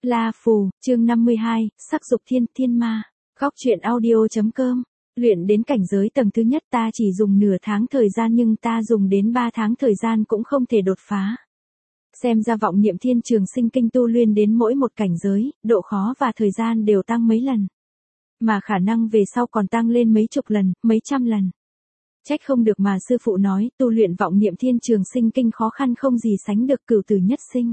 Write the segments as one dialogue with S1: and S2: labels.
S1: La Phù, chương 52, sắc dục thiên ma. Góc truyện audio.com. Luyện đến cảnh giới tầng thứ nhất ta chỉ dùng nửa tháng thời gian nhưng ta dùng đến 3 tháng thời gian cũng không thể đột phá. Xem ra vọng niệm thiên trường sinh kinh tu luyện đến mỗi một cảnh giới, độ khó và thời gian đều tăng mấy lần. Mà khả năng về sau còn tăng lên mấy chục lần, mấy trăm lần. Trách không được mà sư phụ nói tu luyện vọng niệm thiên trường sinh kinh khó khăn không gì sánh được cửu tử nhất sinh.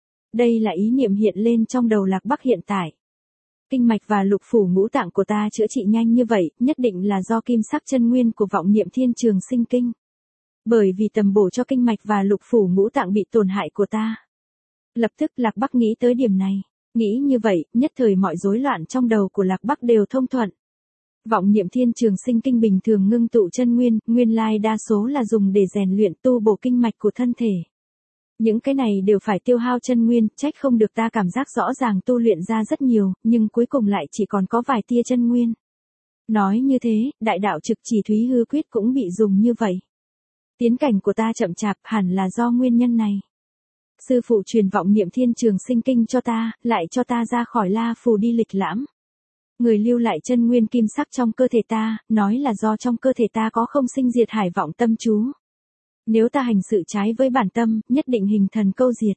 S1: Đây là ý niệm hiện lên trong đầu Lạc Bắc hiện tại. Kinh mạch và lục phủ ngũ tạng của ta chữa trị nhanh như vậy, nhất định là do kim sắc chân nguyên của vọng niệm thiên trường sinh kinh. Bởi vì tầm bổ cho kinh mạch và lục phủ ngũ tạng bị tổn hại của ta. Lập tức Lạc Bắc nghĩ tới điểm này, nghĩ như vậy, nhất thời mọi rối loạn trong đầu của Lạc Bắc đều thông thuận. Vọng niệm thiên trường sinh kinh bình thường ngưng tụ chân nguyên, nguyên lai đa số là dùng để rèn luyện tu bổ kinh mạch của thân thể. Những cái này đều phải tiêu hao chân nguyên, trách không được ta cảm giác rõ ràng tu luyện ra rất nhiều, nhưng cuối cùng lại chỉ còn có vài tia chân nguyên. Nói như thế, đại đạo trực chỉ thúy hư quyết cũng bị dùng như vậy. Tiến cảnh của ta chậm chạp hẳn là do nguyên nhân này. Sư phụ truyền vọng niệm thiên trường sinh kinh cho ta, lại cho ta ra khỏi La Phù đi lịch lãm. Người lưu lại chân nguyên kim sắc trong cơ thể ta, nói là do trong cơ thể ta có không sinh diệt hải vọng tâm chú. Nếu ta hành sự trái với bản tâm, nhất định hình thần câu diệt.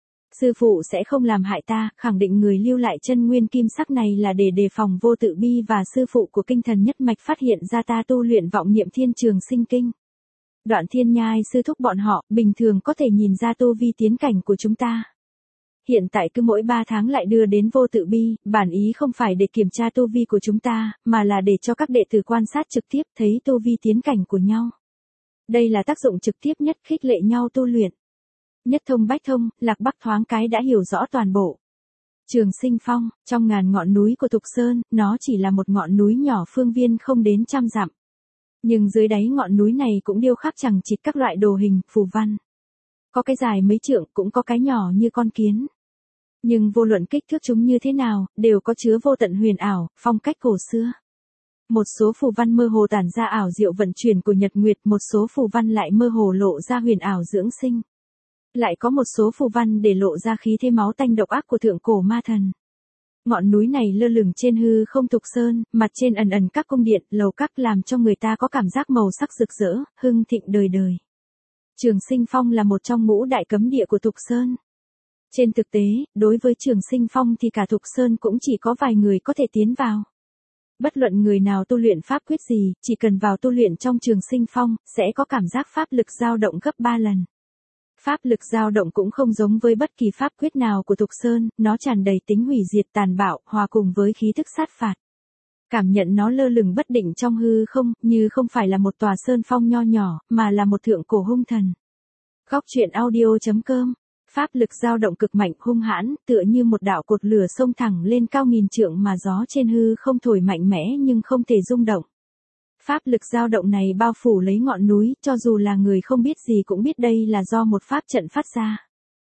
S1: Sư phụ sẽ không làm hại ta, khẳng định người lưu lại chân nguyên kim sắc này là để đề phòng vô tự bi và sư phụ của kinh thần nhất mạch phát hiện ra ta tu luyện vọng niệm thiên trường sinh kinh. Đoạn Thiên Nhai sư thúc bọn họ, bình thường có thể nhìn ra tu vi tiến cảnh của chúng ta. Hiện tại cứ mỗi 3 tháng lại đưa đến vô tự bi, bản ý không phải để kiểm tra tu vi của chúng ta, mà là để cho các đệ tử quan sát trực tiếp thấy tu vi tiến cảnh của nhau. Đây là tác dụng trực tiếp nhất khích lệ nhau tu luyện. Nhất thông bách thông, Lạc Bắc thoáng cái đã hiểu rõ toàn bộ. Trường Sinh Phong, trong ngàn ngọn núi của Thục Sơn, nó chỉ là một ngọn núi nhỏ phương viên không đến 100 dặm. Nhưng dưới đáy ngọn núi này cũng điêu khắc chằng chịt các loại đồ hình, phù văn. Có cái dài mấy trượng, cũng có cái nhỏ như con kiến. Nhưng vô luận kích thước chúng như thế nào, đều có chứa vô tận huyền ảo, phong cách cổ xưa. Một số phù văn mơ hồ tản ra ảo diệu vận chuyển của nhật nguyệt, một số phù văn lại mơ hồ lộ ra huyền ảo dưỡng sinh. Lại có một số phù văn để lộ ra khí thế máu tanh độc ác của thượng cổ ma thần. Ngọn núi này lơ lửng trên hư không Thục Sơn, mặt trên ẩn ẩn các cung điện, lầu các làm cho người ta có cảm giác màu sắc rực rỡ, hưng thịnh đời đời. Trường Sinh Phong là một trong ngũ đại cấm địa của Thục Sơn. Trên thực tế, đối với Trường Sinh Phong thì cả Thục Sơn cũng chỉ có vài người có thể tiến vào. Bất luận người nào tu luyện pháp quyết gì, chỉ cần vào tu luyện trong Trường Sinh Phong, sẽ có cảm giác pháp lực dao động gấp 3 lần. Pháp lực dao động cũng không giống với bất kỳ pháp quyết nào của Thục Sơn, nó tràn đầy tính hủy diệt tàn bạo, hòa cùng với khí thức sát phạt. Cảm nhận nó lơ lửng bất định trong hư không, như không phải là một tòa sơn phong nho nhỏ, mà là một thượng cổ hung thần. Góc truyện audio.com. Pháp lực dao động cực mạnh hung hãn, tựa như một đạo cột lửa xông thẳng lên cao nghìn trượng mà gió trên hư không thổi mạnh mẽ nhưng không thể rung động. Pháp lực dao động này bao phủ lấy ngọn núi, cho dù là người không biết gì cũng biết đây là do một pháp trận phát ra.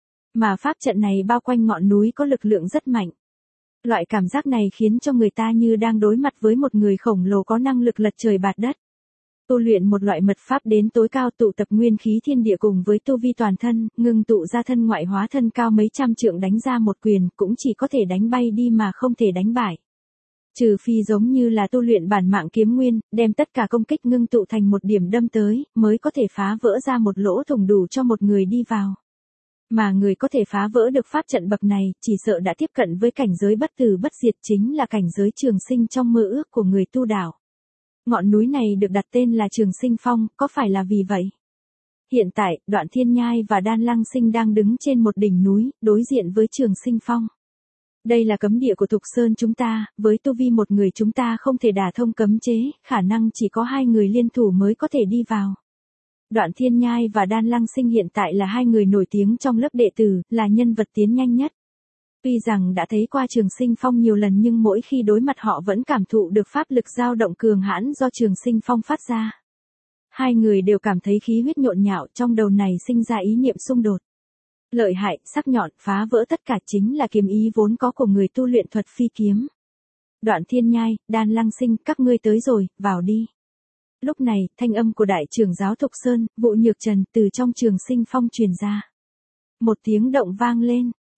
S1: Mà pháp trận này bao quanh ngọn núi có lực lượng rất mạnh. Loại cảm giác này khiến cho người ta như đang đối mặt với một người khổng lồ có năng lực lật trời bạt đất. Tu luyện một loại mật pháp đến tối cao tụ tập nguyên khí thiên địa cùng với tu vi toàn thân, ngưng tụ ra thân ngoại hóa thân cao mấy trăm trượng đánh ra một quyền cũng chỉ có thể đánh bay đi mà không thể đánh bại. Trừ phi giống như là tu luyện bản mạng kiếm nguyên, đem tất cả công kích ngưng tụ thành một điểm đâm tới, mới có thể phá vỡ ra một lỗ thủng đủ cho một người đi vào. Mà người có thể phá vỡ được pháp trận bậc này, chỉ sợ đã tiếp cận với cảnh giới bất tử bất diệt, chính là cảnh giới trường sinh trong mơ ước của người tu đạo. Ngọn núi này được đặt tên là Trường Sinh Phong, có phải là vì vậy? Hiện tại, Đoạn Thiên Nhai và Đan Lăng Sinh đang đứng trên một đỉnh núi, đối diện với Trường Sinh Phong. Đây là cấm địa của Thục Sơn chúng ta, với tu vi một người chúng ta không thể đả thông cấm chế, khả năng chỉ có 2 người liên thủ mới có thể đi vào. Đoạn Thiên Nhai và Đan Lăng Sinh hiện tại là 2 người nổi tiếng trong lớp đệ tử, là nhân vật tiến nhanh nhất. Tuy rằng đã thấy qua Trường Sinh Phong nhiều lần nhưng mỗi khi đối mặt họ vẫn cảm thụ được pháp lực dao động cường hãn do Trường Sinh Phong phát ra. 2 người đều cảm thấy khí huyết nhộn nhạo, trong đầu này sinh ra ý niệm xung đột. Lợi hại, sắc nhọn, phá vỡ tất cả chính là kiếm ý vốn có của người tu luyện thuật phi kiếm. Đoạn Thiên Nhai, Đan Lăng Sinh, các ngươi tới rồi, vào đi. Lúc này, thanh âm của đại trưởng giáo Thục Sơn, Vụ Nhược Trần, từ trong Trường Sinh Phong truyền ra. Một tiếng động vang lên,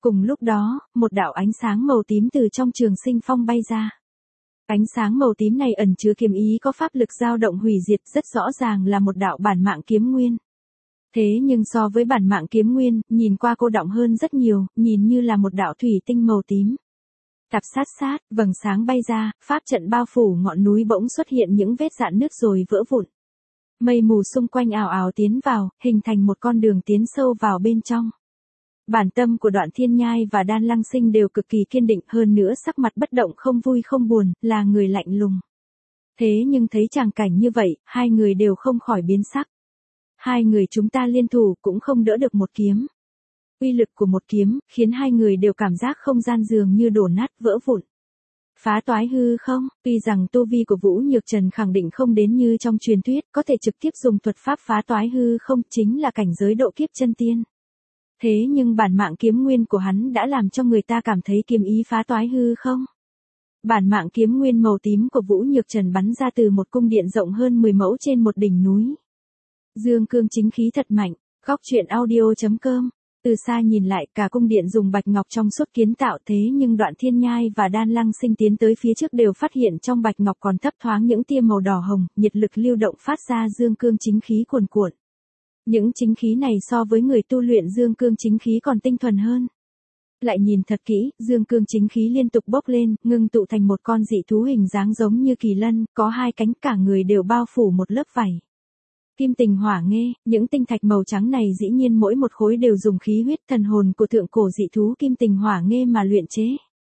S1: Cùng lúc đó, một đạo ánh sáng màu tím từ trong Trường Sinh Phong bay ra. Ánh sáng màu tím này ẩn chứa kiếm ý có pháp lực dao động hủy diệt, rất rõ ràng là một đạo bản mạng kiếm nguyên. Thế nhưng so với bản mạng kiếm nguyên, nhìn qua cô đọng hơn rất nhiều, nhìn như là một đạo thủy tinh màu tím. Tạp sát sát, vầng sáng bay ra, pháp trận bao phủ ngọn núi bỗng xuất hiện những vết rạn nứt rồi vỡ vụn. Mây mù xung quanh ảo ảo tiến vào, hình thành một con đường tiến sâu vào bên trong. Bản tâm của Đoạn Thiên Nhai và Đan Lăng Sinh đều cực kỳ kiên định, hơn nữa sắc mặt bất động không vui không buồn, là người lạnh lùng. Thế nhưng thấy tràng cảnh như vậy, hai người đều không khỏi biến sắc. Hai người chúng ta liên thủ cũng không đỡ được một kiếm. Uy lực của một kiếm, khiến hai người đều cảm giác không gian dường như đổ nát vỡ vụn. Phá toái hư không, tuy rằng tu vi của Vũ Nhược Trần khẳng định không đến như trong truyền thuyết, có thể trực tiếp dùng thuật pháp phá toái hư không, chính là cảnh giới độ kiếp chân tiên. Thế nhưng bản mạng kiếm nguyên của hắn đã làm cho người ta cảm thấy kiếm ý phá toái hư không. Bản mạng kiếm nguyên màu tím của Vũ Nhược Trần bắn ra từ một cung điện rộng hơn 10 mẫu trên một đỉnh núi. Dương cương chính khí thật mạnh, góc truyện audio.com. Từ xa nhìn lại, cả cung điện dùng bạch ngọc trong suốt kiến tạo, thế nhưng Đoạn Thiên Nhai và Đan Lăng Sinh tiến tới phía trước đều phát hiện trong bạch ngọc còn thấp thoáng những tia màu đỏ hồng, nhiệt lực lưu động phát ra dương cương chính khí cuồn cuộn. Những chính khí này so với người tu luyện dương cương chính khí còn tinh thuần hơn. Lại nhìn thật kỹ, dương cương chính khí liên tục bốc lên, ngưng tụ thành một con dị thú hình dáng giống như kỳ lân, có hai cánh, cả người đều bao phủ một lớp vảy. Kim tình hỏa nghê, những tinh thạch màu trắng này dĩ nhiên mỗi một khối đều dùng khí huyết thần hồn của thượng cổ dị thú kim tình hỏa nghê mà luyện chế.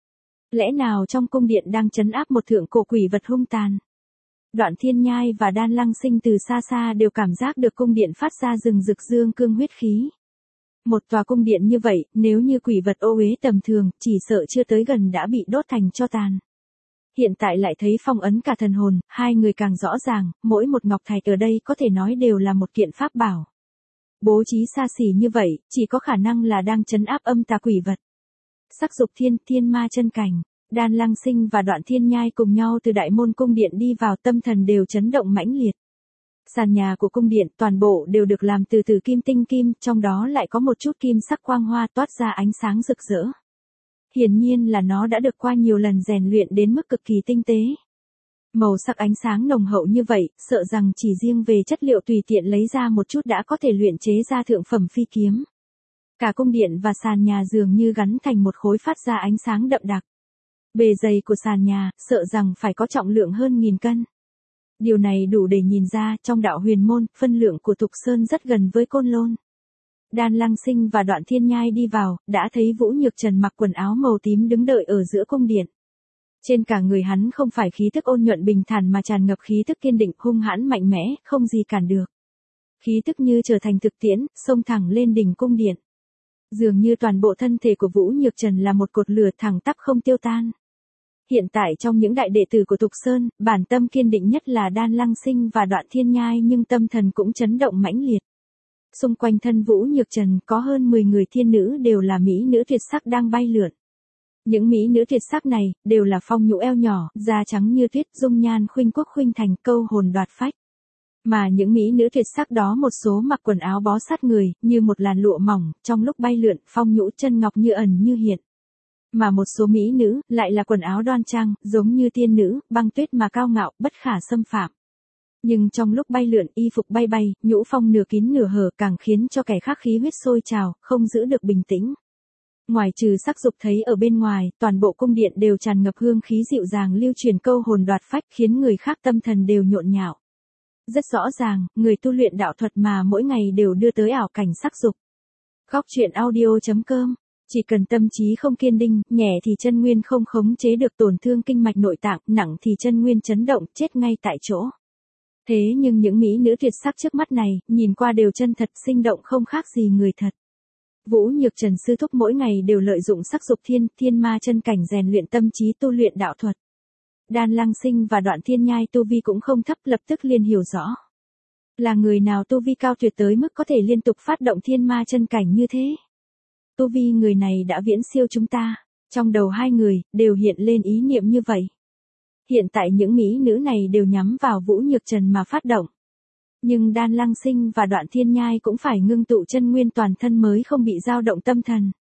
S1: Lẽ nào trong cung điện đang trấn áp một thượng cổ quỷ vật hung tàn? Đoạn Thiên Nhai và Đan Lăng Sinh từ xa xa đều cảm giác được cung điện phát ra rừng rực dương cương huyết khí. Một tòa cung điện như vậy, nếu như quỷ vật ô uế tầm thường, chỉ sợ chưa tới gần đã bị đốt thành tro tàn. Hiện tại lại thấy phong ấn cả thần hồn, hai người càng rõ ràng, mỗi một ngọc thạch ở đây có thể nói đều là một kiện pháp bảo. Bố trí xa xỉ như vậy, chỉ có khả năng là đang trấn áp âm tà quỷ vật. Sắc dục thiên, thiên ma chân cảnh, Đan Lăng Sinh và Đoạn Thiên Nhai cùng nhau từ đại môn cung điện đi vào, tâm thần đều chấn động mãnh liệt. Sàn nhà của cung điện toàn bộ đều được làm từ kim tinh kim, trong đó lại có một chút kim sắc quang hoa toát ra ánh sáng rực rỡ. Hiển nhiên là nó đã được qua nhiều lần rèn luyện đến mức cực kỳ tinh tế. Màu sắc ánh sáng nồng hậu như vậy, sợ rằng chỉ riêng về chất liệu tùy tiện lấy ra một chút đã có thể luyện chế ra thượng phẩm phi kiếm. Cả cung điện và sàn nhà dường như gắn thành một khối phát ra ánh sáng đậm đặc. Bề dày của sàn nhà, sợ rằng phải có trọng lượng hơn 1000 cân. Điều này đủ để nhìn ra, trong đạo huyền môn, phân lượng của Thục Sơn rất gần với Côn Lôn. Đan Lăng Sinh và Đoạn Thiên Nhai đi vào, đã thấy Vũ Nhược Trần mặc quần áo màu tím đứng đợi ở giữa cung điện. Trên cả người hắn không phải khí tức ôn nhuận bình thản mà tràn ngập khí tức kiên định, hung hãn mạnh mẽ, không gì cản được. Khí tức như trở thành thực tiễn, xông thẳng lên đỉnh cung điện. Dường như toàn bộ thân thể của Vũ Nhược Trần là một cột lửa thẳng tắp không tiêu tan. Hiện tại trong những đại đệ tử của Thục Sơn, bản tâm kiên định nhất là Đan Lăng Sinh và Đoạn Thiên Nhai, nhưng tâm thần cũng chấn động mãnh liệt. Xung quanh thân Vũ Nhược Trần có hơn 10 người thiên nữ đều là mỹ nữ tuyệt sắc đang bay lượn. Những mỹ nữ tuyệt sắc này, đều là phong nhũ eo nhỏ, da trắng như tuyết, dung nhan khuynh quốc khuynh thành, câu hồn đoạt phách. Mà những mỹ nữ tuyệt sắc đó một số mặc quần áo bó sát người, như một làn lụa mỏng, trong lúc bay lượn, phong nhũ chân ngọc như ẩn như hiện. Mà một số mỹ nữ, lại là quần áo đoan trang, giống như tiên nữ, băng tuyết mà cao ngạo, bất khả xâm phạm. Nhưng trong lúc bay lượn, y phục bay bay, nhũ phong nửa kín nửa hở, càng khiến cho kẻ khác khí huyết sôi trào, không giữ được bình tĩnh. Ngoài trừ sắc dục thấy ở bên ngoài, toàn bộ cung điện đều tràn ngập hương khí dịu dàng lưu truyền, câu hồn đoạt phách, khiến người khác tâm thần đều nhộn nhạo. Rất rõ ràng, người tu luyện đạo thuật mà mỗi ngày đều đưa tới ảo cảnh sắc dục. Góc truyện audio.com. Chỉ cần tâm trí không kiên định, nhẹ thì chân nguyên không khống chế được, tổn thương kinh mạch nội tạng, nặng thì chân nguyên chấn động, chết ngay tại chỗ. Thế nhưng những mỹ nữ tuyệt sắc trước mắt này, nhìn qua đều chân thật, sinh động không khác gì người thật. Vũ Nhược Trần sư thúc mỗi ngày đều lợi dụng sắc dục thiên ma chân cảnh rèn luyện tâm trí tu luyện đạo thuật. Đan Lăng Sinh và Đoạn Thiên Nhai tu vi cũng không thấp, lập tức liền hiểu rõ. Là người nào tu vi cao tuyệt tới mức có thể liên tục phát động thiên ma chân cảnh như thế? Tu vi người này đã viễn siêu chúng ta. Trong đầu hai người, đều hiện lên ý niệm như vậy. Hiện tại những mỹ nữ này đều nhắm vào Vũ Nhược Trần mà phát động. Nhưng Đan Lăng Sinh và Đoạn Thiên Nhai cũng phải ngưng tụ chân nguyên toàn thân mới không bị dao động tâm thần.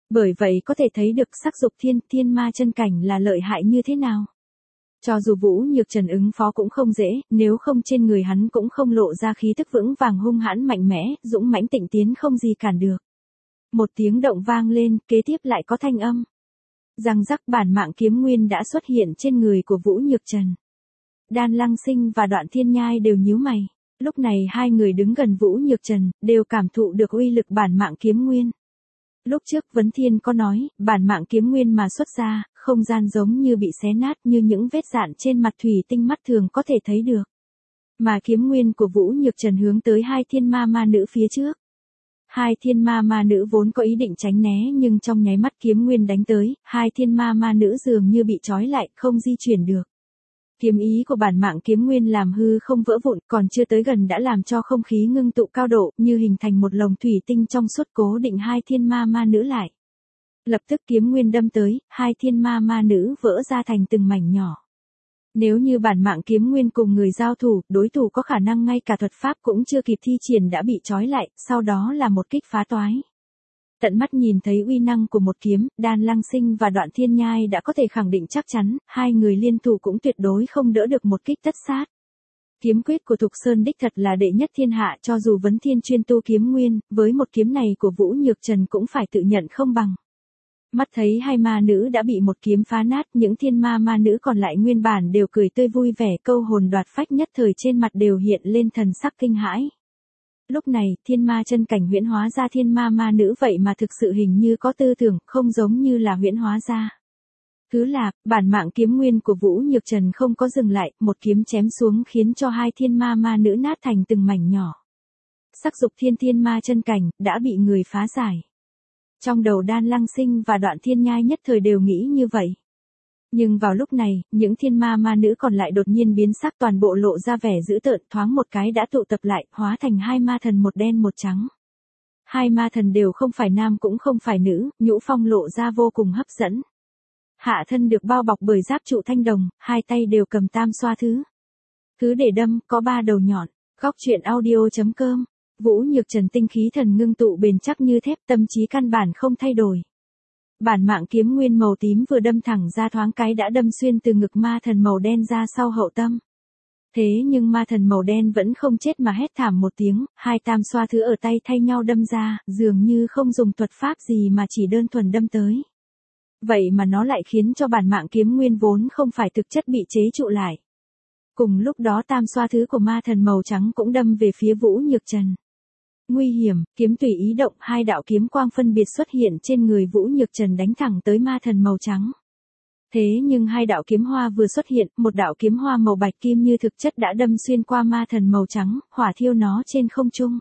S1: Bởi vậy có thể thấy được sắc dục thiên ma chân cảnh là lợi hại như thế nào. Cho dù Vũ Nhược Trần ứng phó cũng không dễ, nếu không trên người hắn cũng không lộ ra khí tức vững vàng hung hãn mạnh mẽ, dũng mãnh tịnh tiến không gì cản được. Một tiếng động vang lên, kế tiếp lại có thanh âm. Răng rắc, bản mạng kiếm nguyên đã xuất hiện trên người của Vũ Nhược Trần. Đan Lăng Sinh và Đoạn Thiên Nhai đều nhíu mày. Lúc này hai người đứng gần Vũ Nhược Trần, đều cảm thụ được uy lực bản mạng kiếm nguyên. Lúc trước Vấn Thiên có nói, bản mạng kiếm nguyên mà xuất ra, không gian giống như bị xé nát như những vết dạn trên mặt thủy tinh mắt thường có thể thấy được. Mà kiếm nguyên của Vũ Nhược Trần hướng tới hai thiên ma ma nữ phía trước. Hai thiên ma ma nữ vốn có ý định tránh né nhưng trong nháy mắt kiếm nguyên đánh tới, hai thiên ma ma nữ dường như bị trói lại, không di chuyển được. Kiếm ý của bản mạng kiếm nguyên làm hư không vỡ vụn, còn chưa tới gần đã làm cho không khí ngưng tụ cao độ, như hình thành một lồng thủy tinh trong suốt cố định hai thiên ma ma nữ lại. Lập tức kiếm nguyên đâm tới, hai thiên ma ma nữ vỡ ra thành từng mảnh nhỏ. Nếu như bản mạng kiếm nguyên cùng người giao thủ, đối thủ có khả năng ngay cả thuật pháp cũng chưa kịp thi triển đã bị trói lại, sau đó là một kích phá toái. Tận mắt nhìn thấy uy năng của một kiếm, Đan Lăng Sinh và Đoạn Thiên Nhai đã có thể khẳng định chắc chắn, hai người liên thủ cũng tuyệt đối không đỡ được một kích tất sát. Kiếm quyết của Thục Sơn đích thật là đệ nhất thiên hạ, cho dù Vấn Thiên chuyên tu kiếm nguyên, với một kiếm này của Vũ Nhược Trần cũng phải tự nhận không bằng. Mắt thấy hai ma nữ đã bị một kiếm phá nát, những thiên ma ma nữ còn lại nguyên bản đều cười tươi vui vẻ, câu hồn đoạt phách nhất thời trên mặt đều hiện lên thần sắc kinh hãi. Lúc này, thiên ma chân cảnh huyễn hóa ra thiên ma ma nữ vậy mà thực sự hình như có tư tưởng, không giống như là huyễn hóa ra. Cứ là, bản mạng kiếm nguyên của Vũ Nhược Trần không có dừng lại, một kiếm chém xuống khiến cho hai thiên ma ma nữ nát thành từng mảnh nhỏ. Sắc dục thiên ma chân cảnh, đã bị người phá giải. Trong đầu Đan Lăng Sinh và Đoạn Thiên Nhai nhất thời đều nghĩ như vậy. Nhưng vào lúc này, những thiên ma ma nữ còn lại đột nhiên biến sắc, toàn bộ lộ ra vẻ dữ tợn, thoáng một cái đã tụ tập lại, hóa thành hai ma thần một đen một trắng. Hai ma thần đều không phải nam cũng không phải nữ, nhũ phong lộ ra vô cùng hấp dẫn. Hạ thân được bao bọc bởi giáp trụ thanh đồng, hai tay đều cầm tam xoa thứ. Thứ để đâm, có ba đầu nhọn. Góc truyện audio.com. Vũ Nhược Trần tinh khí thần ngưng tụ bền chắc như thép, tâm trí căn bản không thay đổi. Bản mạng kiếm nguyên màu tím vừa đâm thẳng ra thoáng cái đã đâm xuyên từ ngực ma thần màu đen ra sau hậu tâm. Thế nhưng ma thần màu đen vẫn không chết mà hét thảm một tiếng, hai tam xoa thứ ở tay thay nhau đâm ra, dường như không dùng thuật pháp gì mà chỉ đơn thuần đâm tới. Vậy mà nó lại khiến cho bản mạng kiếm nguyên vốn không phải thực chất bị chế trụ lại. Cùng lúc đó tam xoa thứ của ma thần màu trắng cũng đâm về phía Vũ Nhược Trần. Nguy hiểm, kiếm tùy ý động, hai đạo kiếm quang phân biệt xuất hiện trên người Vũ Nhược Trần đánh thẳng tới ma thần màu trắng. Thế nhưng hai đạo kiếm hoa vừa xuất hiện, một đạo kiếm hoa màu bạch kim như thực chất đã đâm xuyên qua ma thần màu trắng, hỏa thiêu nó trên không trung.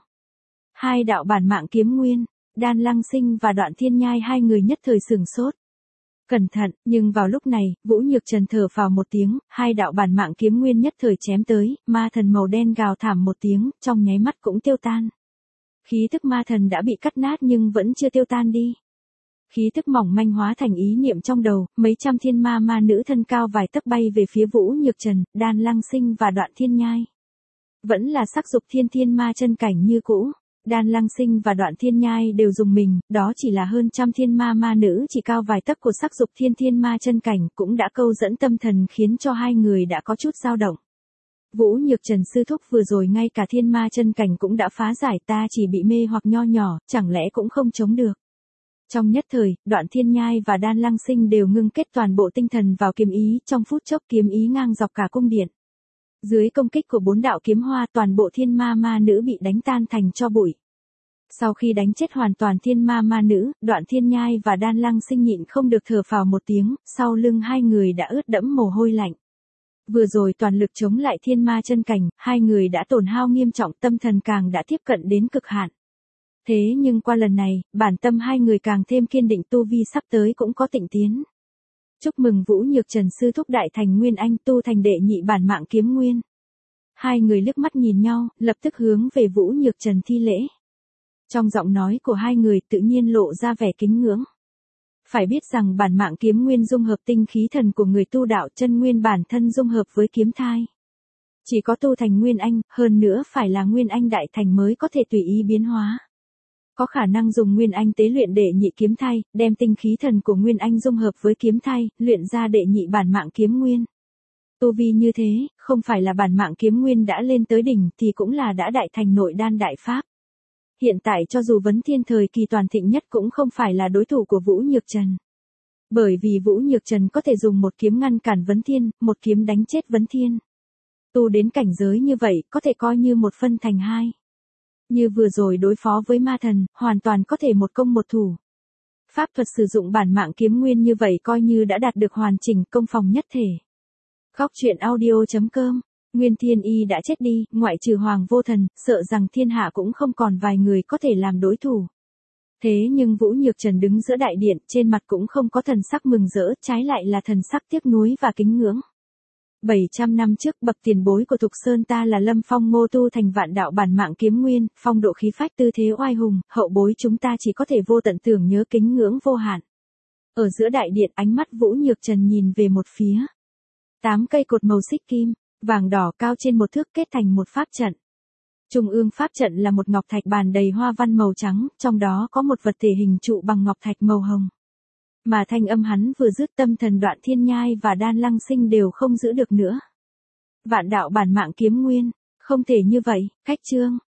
S1: Hai đạo bản mạng kiếm nguyên, Đan Lăng Sinh và Đoạn Thiên Nhai hai người nhất thời sửng sốt. Cẩn thận, nhưng vào lúc này, Vũ Nhược Trần thở phào một tiếng, hai đạo bản mạng kiếm nguyên nhất thời chém tới, ma thần màu đen gào thảm một tiếng, trong nháy mắt cũng tiêu tan. Khí thức ma thần đã bị cắt nát nhưng vẫn chưa tiêu tan đi. Khí thức mỏng manh hóa thành ý niệm trong đầu, mấy trăm thiên ma ma nữ thân cao vài tấc bay về phía Vũ Nhược Trần, Đan Lăng Sinh và Đoạn Thiên Nhai. Vẫn là sắc dục thiên ma chân cảnh như cũ. Đan Lăng Sinh và Đoạn Thiên Nhai đều dùng mình, đó chỉ là hơn trăm thiên ma ma nữ chỉ cao vài tấc của sắc dục thiên ma chân cảnh cũng đã câu dẫn tâm thần khiến cho hai người đã có chút dao động. Vũ Nhược Trần sư thúc vừa rồi ngay cả thiên ma chân cảnh cũng đã phá giải, ta chỉ bị mê hoặc nho nhỏ, chẳng lẽ cũng không chống được. Trong nhất thời, Đoạn Thiên Nhai và Đan Lăng Sinh đều ngưng kết toàn bộ tinh thần vào kiếm ý, trong phút chốc kiếm ý ngang dọc cả cung điện. Dưới công kích của bốn đạo kiếm hoa, toàn bộ thiên ma ma nữ bị đánh tan thành tro bụi. Sau khi đánh chết hoàn toàn thiên ma ma nữ, Đoạn Thiên Nhai và Đan Lăng Sinh nhịn không được thở phào một tiếng, sau lưng hai người đã ướt đẫm mồ hôi lạnh. Vừa rồi toàn lực chống lại thiên ma chân cảnh, hai người đã tổn hao nghiêm trọng, tâm thần càng đã tiếp cận đến cực hạn. Thế nhưng qua lần này, bản tâm hai người càng thêm kiên định, tu vi sắp tới cũng có tịnh tiến. Chúc mừng Vũ Nhược Trần sư thúc đại thành nguyên anh, tu thành đệ nhị bản mạng kiếm nguyên. Hai người liếc mắt nhìn nhau, lập tức hướng về Vũ Nhược Trần thi lễ. Trong giọng nói của hai người tự nhiên lộ ra vẻ kính ngưỡng. Phải biết rằng bản mạng kiếm nguyên dung hợp tinh khí thần của người tu đạo, chân nguyên bản thân dung hợp với kiếm thai. Chỉ có tu thành nguyên anh, hơn nữa phải là nguyên anh đại thành mới có thể tùy ý biến hóa. có khả năng dùng Nguyên Anh tế luyện đệ nhị kiếm thai, đem tinh khí thần của Nguyên Anh dung hợp với kiếm thai, luyện ra đệ nhị bản mạng kiếm nguyên. Tu vi như thế, không phải là bản mạng kiếm nguyên đã lên tới đỉnh thì cũng là đã đại thành nội đan đại pháp. Hiện tại cho dù Vấn Thiên thời kỳ toàn thịnh nhất cũng không phải là đối thủ của Vũ Nhược Trần. Bởi vì Vũ Nhược Trần có thể dùng một kiếm ngăn cản Vấn Thiên, một kiếm đánh chết Vấn Thiên. Tu đến cảnh giới như vậy có thể coi như một phân thành hai. Như vừa rồi đối phó với ma thần, hoàn toàn có thể một công một thủ. Pháp thuật sử dụng bản mạng kiếm nguyên như vậy coi như đã đạt được hoàn chỉnh công phòng nhất thể. Góc truyện audio.com. Nguyên Thiên Y đã chết đi, ngoại trừ Hoàng Vô Thần, sợ rằng thiên hạ cũng không còn vài người có thể làm đối thủ. Thế nhưng Vũ Nhược Trần đứng giữa đại điện, trên mặt cũng không có thần sắc mừng rỡ, trái lại là thần sắc tiếc nuối và kính ngưỡng. 700 năm trước bậc tiền bối của Thục Sơn ta là Lâm Phong Ngô tu thành vạn đạo bản mạng kiếm nguyên, phong độ khí phách tư thế oai hùng, hậu bối chúng ta chỉ có thể vô tận tưởng nhớ kính ngưỡng vô hạn. Ở giữa đại điện ánh mắt Vũ Nhược Trần nhìn về một phía. 8 cây cột màu xích kim, vàng đỏ cao trên một thước kết thành một pháp trận. Trung ương pháp trận là một ngọc thạch bàn đầy hoa văn màu trắng, trong đó có một vật thể hình trụ bằng ngọc thạch màu hồng. Mà thanh âm hắn vừa dứt tâm thần Đoạn Thiên Nhai và Đan Lăng Sinh đều không giữ được nữa. Vạn đạo bản mạng kiếm nguyên, không thể như vậy, cách chương.